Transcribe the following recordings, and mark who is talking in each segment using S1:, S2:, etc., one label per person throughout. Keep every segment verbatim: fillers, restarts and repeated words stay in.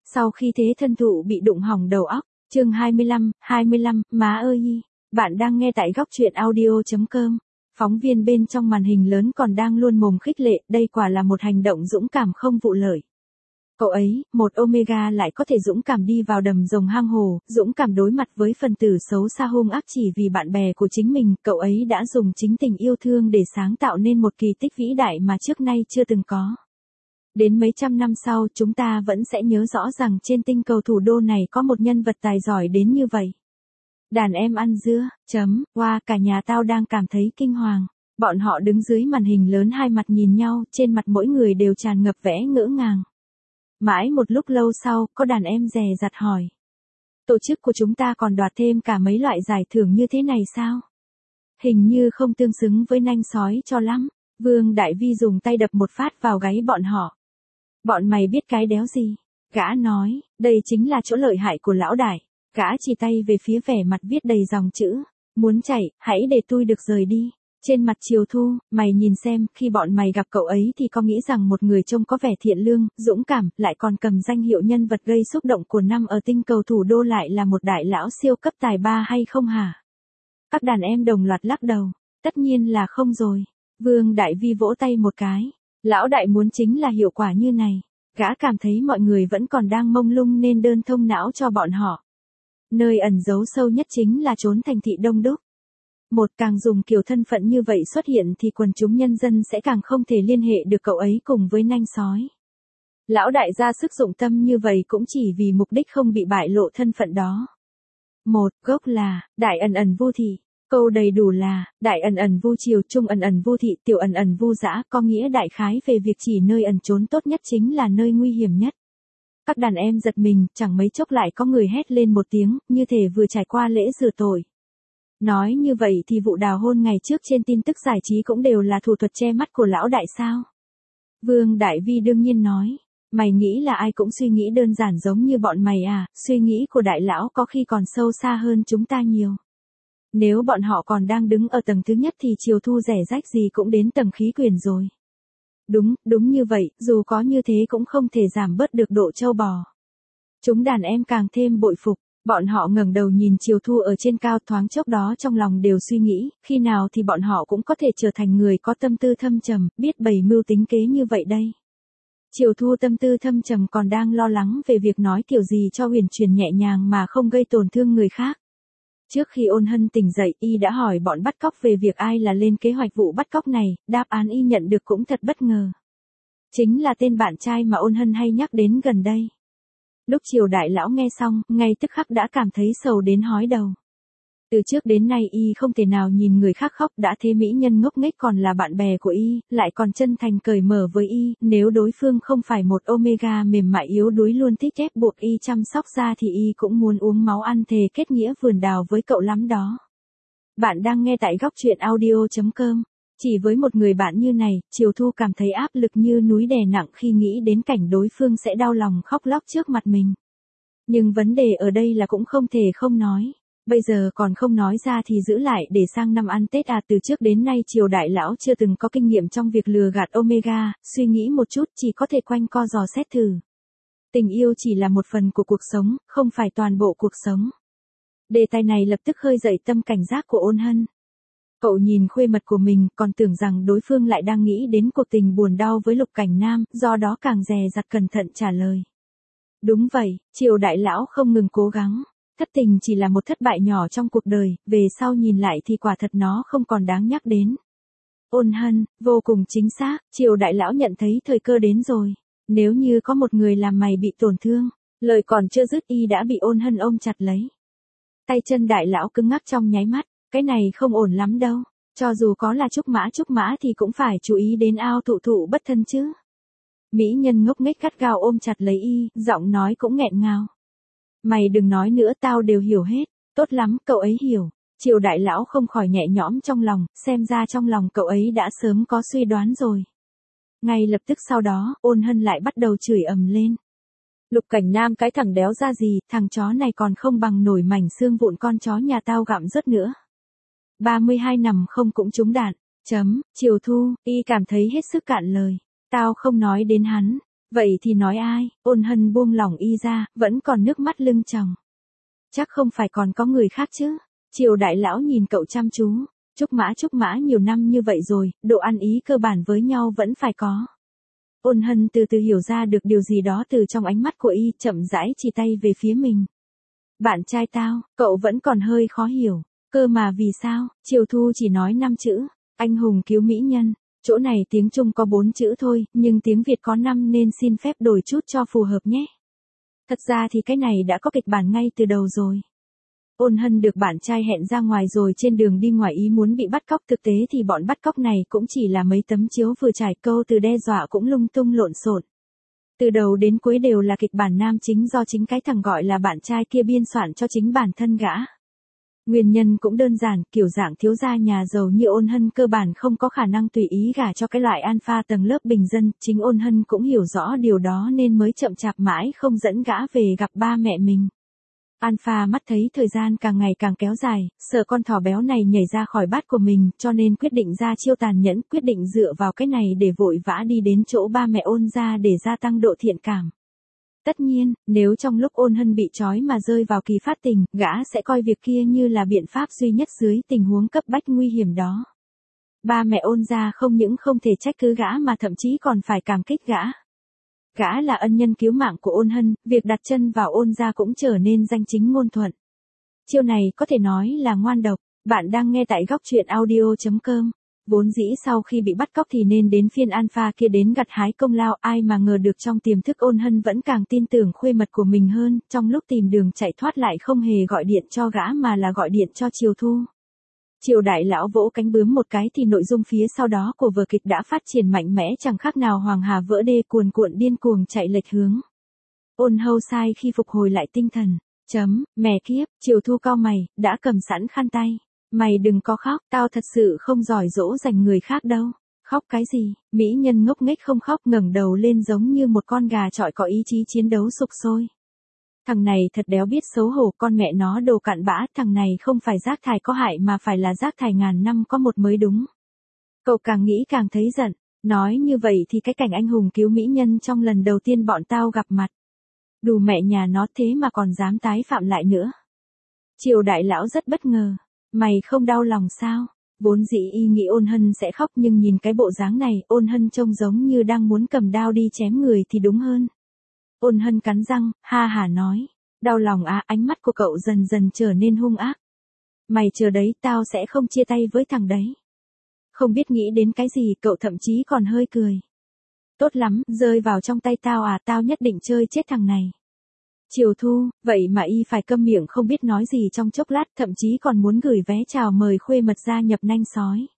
S1: Sau khi thế thân thụ bị đụng hỏng đầu óc, chương hai mươi lăm, hai mươi lăm, má ơi. Bạn đang nghe tại góc truyện audio.com. Phóng viên bên trong màn hình lớn còn đang luôn mồm khích lệ, đây quả là một hành động dũng cảm không vụ lợi. Cậu ấy, một Omega lại có thể dũng cảm đi vào đầm rồng hang hồ, dũng cảm đối mặt với phần tử xấu xa hung ác chỉ vì bạn bè của chính mình, cậu ấy đã dùng chính tình yêu thương để sáng tạo nên một kỳ tích vĩ đại mà trước nay chưa từng có. Đến mấy trăm năm sau chúng ta vẫn sẽ nhớ rõ rằng trên tinh cầu thủ đô này có một nhân vật tài giỏi đến như vậy. Đàn em ăn dưa, chấm, wow, cả nhà tao đang cảm thấy kinh hoàng. Bọn họ đứng dưới màn hình lớn hai mặt nhìn nhau, trên mặt mỗi người đều tràn ngập vẻ ngỡ ngàng. Mãi một lúc lâu sau, có đàn em dè dặt hỏi. Tổ chức của chúng ta còn đoạt thêm cả mấy loại giải thưởng như thế này sao? Hình như không tương xứng với nanh sói cho lắm. Vương Đại Vi dùng tay đập một phát vào gáy bọn họ. Bọn mày biết cái đéo gì? Gã nói, đây chính là chỗ lợi hại của lão đại. Gã chỉ tay về phía vẻ mặt viết đầy dòng chữ. Muốn chạy, hãy để tôi được rời đi. Trên mặt Triều Thu, mày nhìn xem, khi bọn mày gặp cậu ấy thì có nghĩ rằng một người trông có vẻ thiện lương, dũng cảm, lại còn cầm danh hiệu nhân vật gây xúc động của năm ở tinh cầu thủ đô lại là một đại lão siêu cấp tài ba hay không hả? Các đàn em đồng loạt lắc đầu. Tất nhiên là không rồi. Vương Đại Vi vỗ tay một cái. Lão đại muốn chính là hiệu quả như này. Gã cảm thấy mọi người vẫn còn đang mông lung nên đơn thông não cho bọn họ. Nơi ẩn giấu sâu nhất chính là trốn thành thị đông đúc. Một càng dùng kiểu thân phận như vậy xuất hiện thì quần chúng nhân dân sẽ càng không thể liên hệ được cậu ấy cùng với nanh sói. Lão đại ra sức dụng tâm như vậy cũng chỉ vì mục đích không bị bại lộ thân phận đó. Một gốc là, đại ẩn ẩn vô thị. Câu đầy đủ là, đại ẩn ẩn vu triều, trung ẩn ẩn vu thị, tiểu ẩn ẩn vu dã, có nghĩa đại khái về việc chỉ nơi ẩn trốn tốt nhất chính là nơi nguy hiểm nhất. Các đàn em giật mình, chẳng mấy chốc lại có người hét lên một tiếng, như thể vừa trải qua lễ rửa tội. Nói như vậy thì vụ đào hôn ngày trước trên tin tức giải trí cũng đều là thủ thuật che mắt của lão đại sao? Vương Đại Vi đương nhiên nói, mày nghĩ là ai cũng suy nghĩ đơn giản giống như bọn mày à, suy nghĩ của đại lão có khi còn sâu xa hơn chúng ta nhiều. Nếu bọn họ còn đang đứng ở tầng thứ nhất thì Triều Thu rẻ rách gì cũng đến tầng khí quyển rồi. Đúng, đúng như vậy, dù có như thế cũng không thể giảm bớt được độ trâu bò. Chúng đàn em càng thêm bội phục, bọn họ ngẩng đầu nhìn Triều Thu ở trên cao, thoáng chốc đó trong lòng đều suy nghĩ, khi nào thì bọn họ cũng có thể trở thành người có tâm tư thâm trầm, biết bày mưu tính kế như vậy đây. Triều Thu tâm tư thâm trầm còn đang lo lắng về việc nói kiểu gì cho huyền truyền nhẹ nhàng mà không gây tổn thương người khác. Trước khi Ôn Hân tỉnh dậy, y đã hỏi bọn bắt cóc về việc ai là lên kế hoạch vụ bắt cóc này, đáp án y nhận được cũng thật bất ngờ. Chính là tên bạn trai mà Ôn Hân hay nhắc đến gần đây. Lúc Triều đại lão nghe xong, ngay tức khắc đã cảm thấy sầu đến hói đầu. Từ trước đến nay y không thể nào nhìn người khác khóc, đã thế mỹ nhân ngốc nghếch còn là bạn bè của y, lại còn chân thành cởi mở với y, nếu đối phương không phải một Omega mềm mại yếu đuối luôn thích ép buộc y chăm sóc ra thì y cũng muốn uống máu ăn thề kết nghĩa vườn đào với cậu lắm đó. Bạn đang nghe tại góc truyện audio.com. Chỉ với một người bạn như này, Triều Thu cảm thấy áp lực như núi đè nặng khi nghĩ đến cảnh đối phương sẽ đau lòng khóc lóc trước mặt mình. Nhưng vấn đề ở đây là cũng không thể không nói. Bây giờ còn không nói ra thì giữ lại để sang năm ăn Tết à, từ trước đến nay Triều đại lão chưa từng có kinh nghiệm trong việc lừa gạt Omega, suy nghĩ một chút chỉ có thể quanh co dò xét thử. Tình yêu chỉ là một phần của cuộc sống, không phải toàn bộ cuộc sống. Đề tài này lập tức khơi dậy tâm cảnh giác của Ôn Hân. Cậu nhìn khuê mật của mình còn tưởng rằng đối phương lại đang nghĩ đến cuộc tình buồn đau với Lục Cảnh Nam, do đó càng dè dặt cẩn thận trả lời. Đúng vậy, Triều đại lão không ngừng cố gắng. Thất tình chỉ là một thất bại nhỏ trong cuộc đời, về sau nhìn lại thì quả thật nó không còn đáng nhắc đến. Ôn Hân, vô cùng chính xác, Triều đại lão nhận thấy thời cơ đến rồi. Nếu như có một người làm mày bị tổn thương, lời còn chưa dứt y đã bị Ôn Hân ôm chặt lấy. Tay chân đại lão cứng ngắc trong nháy mắt, cái này không ổn lắm đâu, cho dù có là Trúc Mã Trúc Mã thì cũng phải chú ý đến ao thụ thụ bất thân chứ. Mỹ nhân ngốc nghếch gắt gao ôm chặt lấy y, giọng nói cũng nghẹn ngào. Mày đừng nói nữa, tao đều hiểu hết. Tốt lắm, cậu ấy hiểu. Triều đại lão không khỏi nhẹ nhõm trong lòng, xem ra trong lòng cậu ấy đã sớm có suy đoán rồi. Ngay lập tức sau đó, Ôn Hân lại bắt đầu chửi ầm lên. Lục Cảnh Nam cái thằng đéo ra gì, thằng chó này còn không bằng nổi mảnh xương vụn con chó nhà tao gặm rớt nữa. ba mươi hai nằm không cũng trúng đạn. Chấm, Triều Thu, y cảm thấy hết sức cạn lời. Tao không nói đến hắn. Vậy thì nói ai? Ôn Hân buông lỏng y ra, vẫn còn nước mắt lưng tròng. Chắc không phải còn có người khác chứ? Triều đại lão nhìn cậu chăm chú. Trúc mã trúc mã nhiều năm như vậy rồi, độ ăn ý cơ bản với nhau vẫn phải có. Ôn Hân từ từ hiểu ra được điều gì đó từ trong ánh mắt của y, chậm rãi chỉ tay về phía mình. Bạn trai tao, cậu vẫn còn hơi khó hiểu. Cơ mà vì sao? Triều Thu chỉ nói năm chữ. Anh hùng cứu mỹ nhân. Chỗ này tiếng Trung có bốn chữ thôi, nhưng tiếng Việt có năm nên xin phép đổi chút cho phù hợp nhé. Thật ra thì cái này đã có kịch bản ngay từ đầu rồi. Ôn Hân được bạn trai hẹn ra ngoài rồi trên đường đi ngoài ý muốn bị bắt cóc, thực tế thì bọn bắt cóc này cũng chỉ là mấy tấm chiếu vừa trải, câu từ đe dọa cũng lung tung lộn xộn. Từ đầu đến cuối đều là kịch bản nam chính do chính cái thằng gọi là bạn trai kia biên soạn cho chính bản thân gã. Nguyên nhân cũng đơn giản, kiểu dạng thiếu gia nhà giàu như Ôn Hân cơ bản không có khả năng tùy ý gả cho cái loại alpha tầng lớp bình dân, chính Ôn Hân cũng hiểu rõ điều đó nên mới chậm chạp mãi không dẫn gã về gặp ba mẹ mình. Alpha mắt thấy thời gian càng ngày càng kéo dài, sợ con thỏ béo này nhảy ra khỏi bát của mình, cho nên quyết định ra chiêu tàn nhẫn, quyết định dựa vào cái này để vội vã đi đến chỗ ba mẹ Ôn gia để gia tăng độ thiện cảm. Tất nhiên, nếu trong lúc Ôn Hân bị trói mà rơi vào kỳ phát tình, gã sẽ coi việc kia như là biện pháp duy nhất dưới tình huống cấp bách nguy hiểm đó. Ba mẹ Ôn gia không những không thể trách cứ gã mà thậm chí còn phải cảm kích gã. Gã là ân nhân cứu mạng của Ôn Hân, việc đặt chân vào Ôn gia cũng trở nên danh chính ngôn thuận. Chiêu này có thể nói là ngoan độc. Bạn đang nghe tại góc truyện audio chấm com. Vốn dĩ sau khi bị bắt cóc thì nên đến phiên Alpha kia đến gặt hái công lao, ai mà ngờ được trong tiềm thức Ôn Hân vẫn càng tin tưởng khuê mật của mình hơn, trong lúc tìm đường chạy thoát lại không hề gọi điện cho gã mà là gọi điện cho Triều Thu. Triều đại lão vỗ cánh bướm một cái thì nội dung phía sau đó của vở kịch đã phát triển mạnh mẽ, chẳng khác nào hoàng hà vỡ đê, cuồn cuộn điên cuồng chạy lệch hướng. Ôn Hâu sai khi phục hồi lại tinh thần. Chấm, mẹ kiếp, Triều Thu cau mày, đã cầm sẵn khăn tay. Mày đừng có khóc, tao thật sự không giỏi dỗ dành người khác đâu. Khóc cái gì? Mỹ nhân ngốc nghếch không khóc, ngẩng đầu lên giống như một con gà chọi có ý chí chiến đấu sục sôi. Thằng này thật đéo biết xấu hổ, con mẹ nó đồ cặn bã, thằng này không phải rác thải có hại mà phải là rác thải ngàn năm có một mới đúng. Cậu càng nghĩ càng thấy giận, nói như vậy thì cái cảnh anh hùng cứu mỹ nhân trong lần đầu tiên bọn tao gặp mặt. Đù mẹ nhà nó, thế mà còn dám tái phạm lại nữa. Triều đại lão rất bất ngờ. Mày không đau lòng sao? Vốn dĩ y nghĩ Ôn Hân sẽ khóc nhưng nhìn cái bộ dáng này, Ôn Hân trông giống như đang muốn cầm đao đi chém người thì đúng hơn. Ôn Hân cắn răng, ha hả nói. Đau lòng à? Ánh mắt của cậu dần dần trở nên hung ác. Mày chờ đấy, tao sẽ không chia tay với thằng đấy. Không biết nghĩ đến cái gì, cậu thậm chí còn hơi cười. Tốt lắm, rơi vào trong tay tao à, tao nhất định chơi chết thằng này. Triều Thu, vậy mà y phải câm miệng không biết nói gì trong chốc lát, thậm chí còn muốn gửi vé chào mời khuê mật gia nhập nanh sói.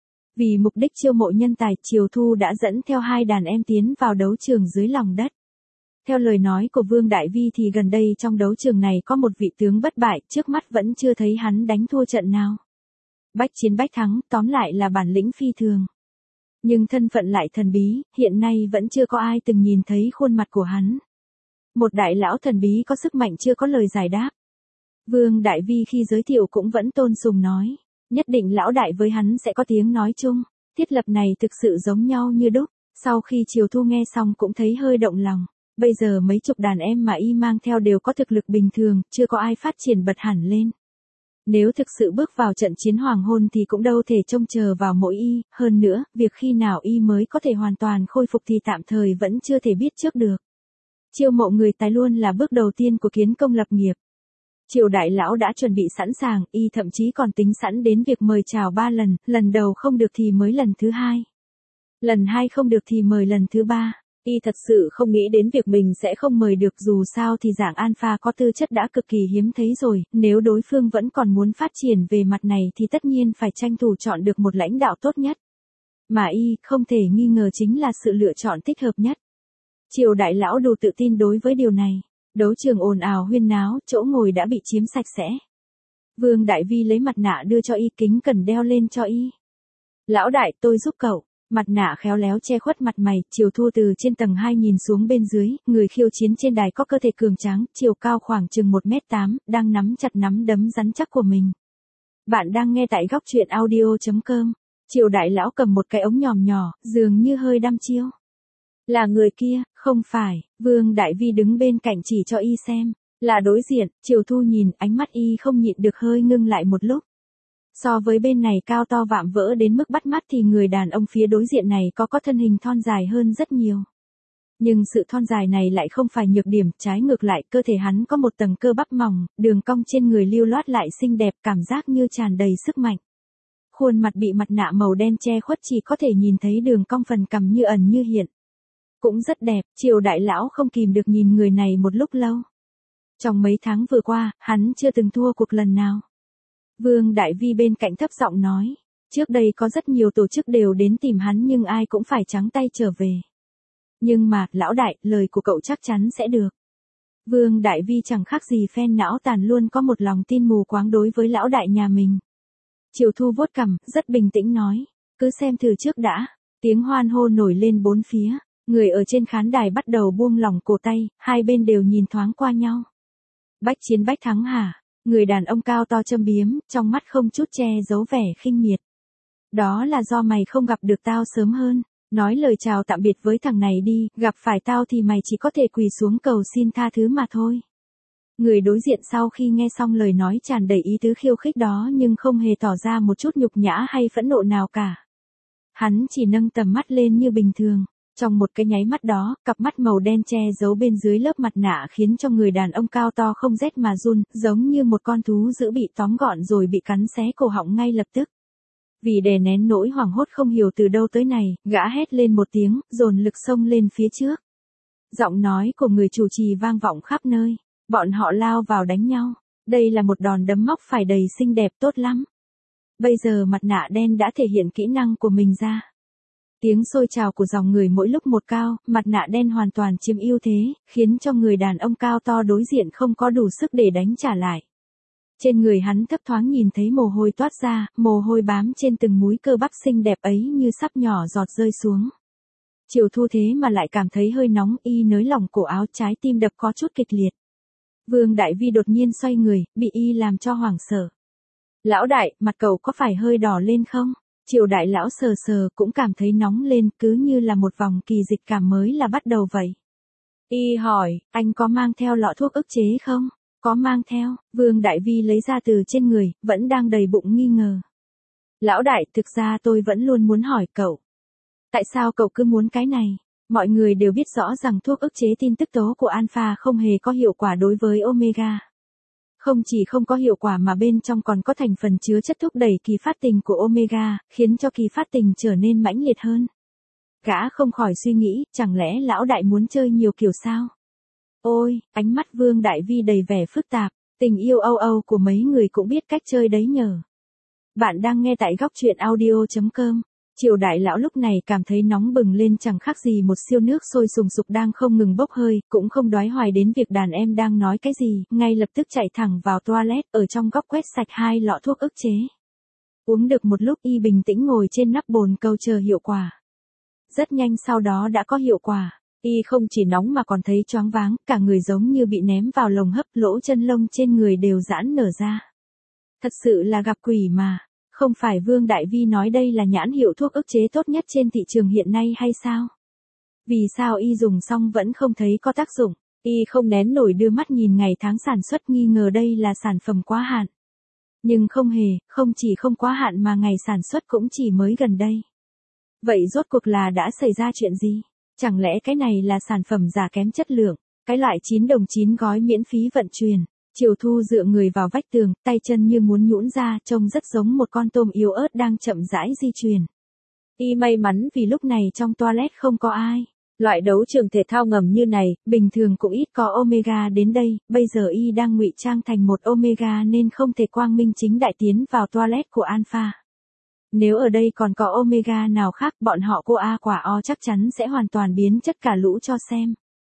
S1: Vì mục đích chiêu mộ nhân tài, Triều Thu đã dẫn theo hai đàn em tiến vào đấu trường dưới lòng đất. Theo lời nói của Vương Đại Vi thì gần đây trong đấu trường này có một vị tướng bất bại, trước mắt vẫn chưa thấy hắn đánh thua trận nào. Bách chiến bách thắng, tóm lại là bản lĩnh phi thường. Nhưng thân phận lại thần bí, hiện nay vẫn chưa có ai từng nhìn thấy khuôn mặt của hắn. Một đại lão thần bí có sức mạnh chưa có lời giải đáp. Vương Đại Vi khi giới thiệu cũng vẫn tôn sùng nói. Nhất định lão đại với hắn sẽ có tiếng nói chung. Thiết lập này thực sự giống nhau như đúc. Sau khi Triều Thu nghe xong cũng thấy hơi động lòng. Bây giờ mấy chục đàn em mà y mang theo đều có thực lực bình thường, chưa có ai phát triển bật hẳn lên. Nếu thực sự bước vào trận chiến hoàng hôn thì cũng đâu thể trông chờ vào mỗi y, hơn nữa, việc khi nào y mới có thể hoàn toàn khôi phục thì tạm thời vẫn chưa thể biết trước được. Chiêu mộ người tài luôn là bước đầu tiên của kiến công lập nghiệp. Triều đại lão đã chuẩn bị sẵn sàng, y thậm chí còn tính sẵn đến việc mời chào ba lần, lần đầu không được thì mới lần thứ hai. Lần hai không được thì mời lần thứ ba. Y thật sự không nghĩ đến việc mình sẽ không mời được, dù sao thì dạng alpha có tư chất đã cực kỳ hiếm thấy rồi, nếu đối phương vẫn còn muốn phát triển về mặt này thì tất nhiên phải tranh thủ chọn được một lãnh đạo tốt nhất. Mà y, không thể nghi ngờ chính là sự lựa chọn thích hợp nhất. Triều đại lão đủ tự tin đối với điều này. Đấu trường ồn ào huyên náo, chỗ ngồi đã bị chiếm sạch sẽ. Vương Đại Vi lấy mặt nạ đưa cho y, kính cẩn đeo lên cho y. Lão đại, tôi giúp cậu. Mặt nạ khéo léo che khuất mặt mày, Triều Thu từ trên tầng hai nhìn xuống bên dưới, người khiêu chiến trên đài có cơ thể cường tráng, chiều cao khoảng chừng một mét tám, đang nắm chặt nắm đấm rắn chắc của mình. Bạn đang nghe tại góc truyện audio chấm com. Triều đại lão cầm một cái ống nhòm nhỏ, dường như hơi đăm chiêu. Là người kia, không phải, Vương Đại Vi đứng bên cạnh chỉ cho y xem, là đối diện, Triều Thu nhìn, ánh mắt y không nhịn được hơi ngưng lại một lúc. So với bên này cao to vạm vỡ đến mức bắt mắt thì người đàn ông phía đối diện này có có thân hình thon dài hơn rất nhiều. Nhưng sự thon dài này lại không phải nhược điểm, trái ngược lại, cơ thể hắn có một tầng cơ bắp mỏng, đường cong trên người lưu loát lại xinh đẹp, cảm giác như tràn đầy sức mạnh. Khuôn mặt bị mặt nạ màu đen che khuất, chỉ có thể nhìn thấy đường cong phần cằm như ẩn như hiện. Cũng rất đẹp, Triều đại lão không kìm được nhìn người này một lúc lâu. Trong mấy tháng vừa qua, hắn chưa từng thua cuộc lần nào. Vương Đại Vi bên cạnh thấp giọng nói, trước đây có rất nhiều tổ chức đều đến tìm hắn nhưng ai cũng phải trắng tay trở về. Nhưng mà, lão đại, lời của cậu chắc chắn sẽ được. Vương Đại Vi chẳng khác gì phen não tàn, luôn có một lòng tin mù quáng đối với lão đại nhà mình. Triều Thu vuốt cằm, rất bình tĩnh nói, cứ xem thử trước đã. Tiếng hoan hô nổi lên bốn phía, người ở trên khán đài bắt đầu buông lỏng cổ tay, hai bên đều nhìn thoáng qua nhau. Bách chiến bách thắng hả? Người đàn ông cao to châm biếm, trong mắt không chút che giấu vẻ khinh miệt. Đó là do mày không gặp được tao sớm hơn. Nói lời chào tạm biệt với thằng này đi, gặp phải tao thì mày chỉ có thể quỳ xuống cầu xin tha thứ mà thôi. Người đối diện sau khi nghe xong lời nói tràn đầy ý tứ khiêu khích đó nhưng không hề tỏ ra một chút nhục nhã hay phẫn nộ nào cả. Hắn chỉ nâng tầm mắt lên như bình thường. Trong một cái nháy mắt đó, cặp mắt màu đen che giấu bên dưới lớp mặt nạ khiến cho người đàn ông cao to không rét mà run, giống như một con thú dữ bị tóm gọn rồi bị cắn xé cổ họng ngay lập tức. Vì đè nén nỗi hoảng hốt không hiểu từ đâu tới này, gã hét lên một tiếng, dồn lực xông lên phía trước. Giọng nói của người chủ trì vang vọng khắp nơi, bọn họ lao vào đánh nhau. Đây là một đòn đấm móc phải đầy xinh đẹp tốt lắm. Bây giờ mặt nạ đen đã thể hiện kỹ năng của mình ra. Tiếng xôi trào của dòng người mỗi lúc một cao, mặt nạ đen hoàn toàn chiếm ưu thế, khiến cho người đàn ông cao to đối diện không có đủ sức để đánh trả lại. Trên người hắn thấp thoáng nhìn thấy mồ hôi toát ra, mồ hôi bám trên từng múi cơ bắp xinh đẹp ấy như sắp nhỏ giọt rơi xuống. Triều Thu thế mà lại cảm thấy hơi nóng, y nới lỏng cổ áo, trái tim đập có chút kịch liệt. Vương Đại Vi đột nhiên xoay người, bị y làm cho hoảng sợ. Lão đại, mặt cậu có phải hơi đỏ lên không? Triều đại lão sờ sờ cũng cảm thấy nóng lên, cứ như là một vòng kỳ dịch cảm mới là bắt đầu vậy. Y hỏi, anh có mang theo lọ thuốc ức chế không? Có mang theo, Vương Đại Vi lấy ra từ trên người, vẫn đang đầy bụng nghi ngờ. Lão đại, thực ra tôi vẫn luôn muốn hỏi cậu. Tại sao cậu cứ muốn cái này? Mọi người đều biết rõ rằng thuốc ức chế tin tức tố của alpha không hề có hiệu quả đối với omega. Không chỉ không có hiệu quả mà bên trong còn có thành phần chứa chất thúc đẩy kỳ phát tình của omega, khiến cho kỳ phát tình trở nên mãnh liệt hơn. Gã không khỏi suy nghĩ, chẳng lẽ lão đại muốn chơi nhiều kiểu sao? Ôi, ánh mắt Vương Đại Vi đầy vẻ phức tạp, tình yêu âu âu của mấy người cũng biết cách chơi đấy nhờ. Bạn đang nghe tại góc truyện audio chấm com. Triều đại lão lúc này cảm thấy nóng bừng lên, chẳng khác gì một siêu nước sôi sùng sục đang không ngừng bốc hơi, cũng không đoái hoài đến việc đàn em đang nói cái gì, ngay lập tức chạy thẳng vào toilet, ở trong góc quét sạch hai lọ thuốc ức chế. Uống được một lúc y bình tĩnh ngồi trên nắp bồn cầu chờ hiệu quả. Rất nhanh sau đó đã có hiệu quả, y không chỉ nóng mà còn thấy choáng váng, cả người giống như bị ném vào lồng hấp, lỗ chân lông trên người đều giãn nở ra. Thật sự là gặp quỷ mà. Không phải Vương Đại Vi nói đây là nhãn hiệu thuốc ức chế tốt nhất trên thị trường hiện nay hay sao? Vì sao y dùng xong vẫn không thấy có tác dụng? Y không nén nổi đưa mắt nhìn ngày tháng sản xuất, nghi ngờ đây là sản phẩm quá hạn. Nhưng không hề, không chỉ không quá hạn mà ngày sản xuất cũng chỉ mới gần đây. Vậy rốt cuộc là đã xảy ra chuyện gì? Chẳng lẽ cái này là sản phẩm giả kém chất lượng? Cái loại chín đồng chín gói miễn phí vận chuyển? Triều Thu dựa người vào vách tường, tay chân như muốn nhũn ra, trông rất giống một con tôm yếu ớt đang chậm rãi di chuyển. Y may mắn vì lúc này trong toilet không có ai. Loại đấu trường thể thao ngầm như này, bình thường cũng ít có omega đến đây, bây giờ y đang ngụy trang thành một omega nên không thể quang minh chính đại tiến vào toilet của alpha. Nếu ở đây còn có omega nào khác, bọn họ cô A quả O chắc chắn sẽ hoàn toàn biến chất cả lũ cho xem.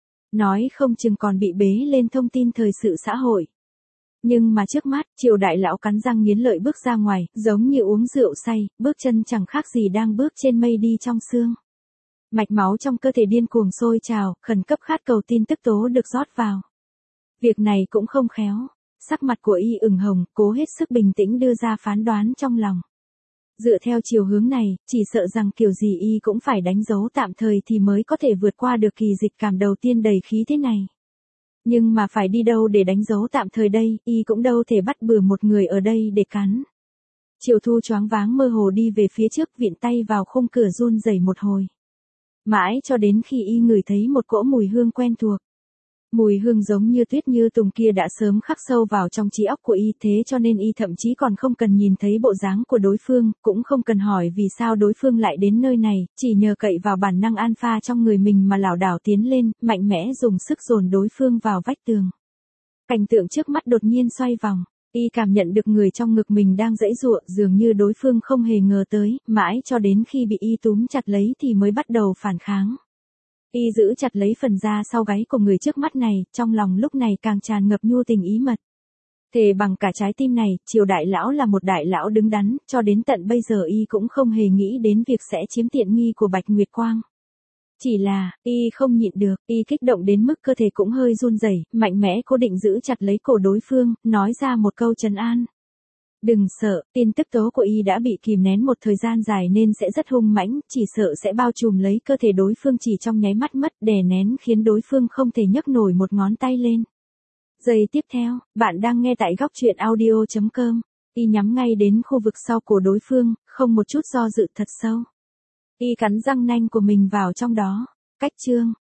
S1: Nói không chừng còn bị bế lên thông tin thời sự xã hội. Nhưng mà trước mắt, Triều đại lão cắn răng nghiến lợi bước ra ngoài, giống như uống rượu say, bước chân chẳng khác gì đang bước trên mây đi trong sương. Mạch máu trong cơ thể điên cuồng sôi trào, khẩn cấp khát cầu tin tức tố được rót vào. Việc này cũng không khéo, sắc mặt của y ửng hồng, cố hết sức bình tĩnh đưa ra phán đoán trong lòng. Dựa theo chiều hướng này, chỉ sợ rằng kiểu gì y cũng phải đánh dấu tạm thời thì mới có thể vượt qua được kỳ dịch cảm đầu tiên đầy khí thế này. Nhưng mà phải đi đâu để đánh dấu tạm thời đây, y cũng đâu thể bắt bừa một người ở đây để cắn. Triệu Thu choáng váng mơ hồ đi về phía trước, vịn tay vào khung cửa run rẩy một hồi. Mãi cho đến khi y ngửi thấy một cỗ mùi hương quen thuộc. Mùi hương giống như tuyết như tùng kia đã sớm khắc sâu vào trong trí óc của y, thế cho nên y thậm chí còn không cần nhìn thấy bộ dáng của đối phương, cũng không cần hỏi vì sao đối phương lại đến nơi này, chỉ nhờ cậy vào bản năng alpha trong người mình mà lảo đảo tiến lên, mạnh mẽ dùng sức dồn đối phương vào vách tường. Cảnh tượng trước mắt đột nhiên xoay vòng, y cảm nhận được người trong ngực mình đang giãy giụa, dường như đối phương không hề ngờ tới, mãi cho đến khi bị y túm chặt lấy thì mới bắt đầu phản kháng. Y giữ chặt lấy phần da sau gáy của người trước mắt này, trong lòng lúc này càng tràn ngập nhu tình ý mật. Thề bằng cả trái tim này, Triều đại lão là một đại lão đứng đắn, cho đến tận bây giờ y cũng không hề nghĩ đến việc sẽ chiếm tiện nghi của Bạch Nguyệt Quang. Chỉ là, y không nhịn được, y kích động đến mức cơ thể cũng hơi run rẩy, mạnh mẽ cố định giữ chặt lấy cổ đối phương, nói ra một câu trấn an. Đừng sợ, tin tức tố của y đã bị kìm nén một thời gian dài nên sẽ rất hung mãnh, chỉ sợ sẽ bao trùm lấy cơ thể đối phương chỉ trong nháy mắt mất, đè nén khiến đối phương không thể nhấc nổi một ngón tay lên. Giây tiếp theo, bạn đang nghe tại góc truyện audio chấm com. Y nhắm ngay đến khu vực sau cổ đối phương, không một chút do dự thật sâu. Y cắn răng nanh của mình vào trong đó. Cách chương,